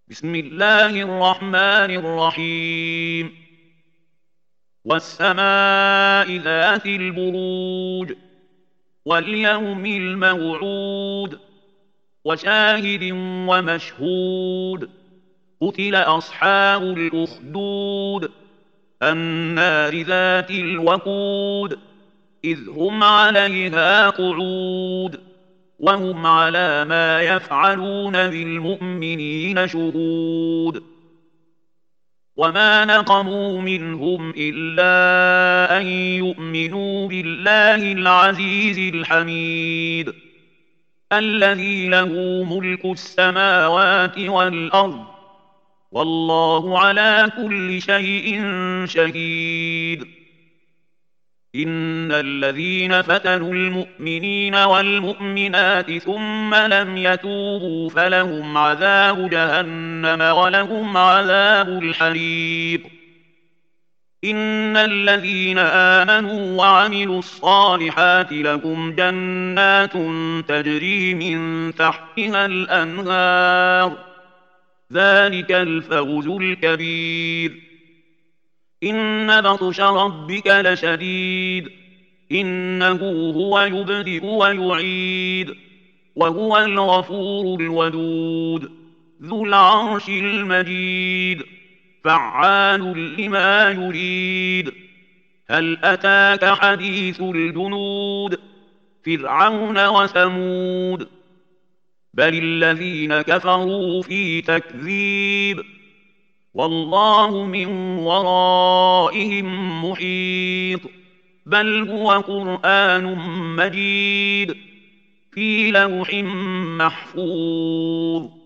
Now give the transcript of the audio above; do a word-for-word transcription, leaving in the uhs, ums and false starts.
بسم الله الرحمن الرحيم والسماء ذات البروج واليوم الموعود وشاهد ومشهود قتل أصحاب الأخدود النار ذات الوقود إذ هم عليها قعود وهم على ما يفعلون بالمؤمنين شهود وما نقموا منهم إلا أن يؤمنوا بالله العزيز الحميد الذي له ملك السماوات والأرض والله على كل شيء شهيد إن الذين فتنوا المؤمنين والمؤمنات ثم لم يتوبوا فلهم عذاب جهنم ولهم عذاب الحريق إن الذين آمنوا وعملوا الصالحات لهم جنات تجري من تحتها الأنهار ذلك الفوز الكبير إن بطش ربك لشديد إنه هو يبدئ ويعيد وهو الغفور الودود ذو العرش المجيد فعال لما يريد هل أتاك حديث الجنود فرعون وثمود بل الذين كفروا في تكذيب والله من ورائهم محيط بل هو قرآن مجيد في لوح محفوظ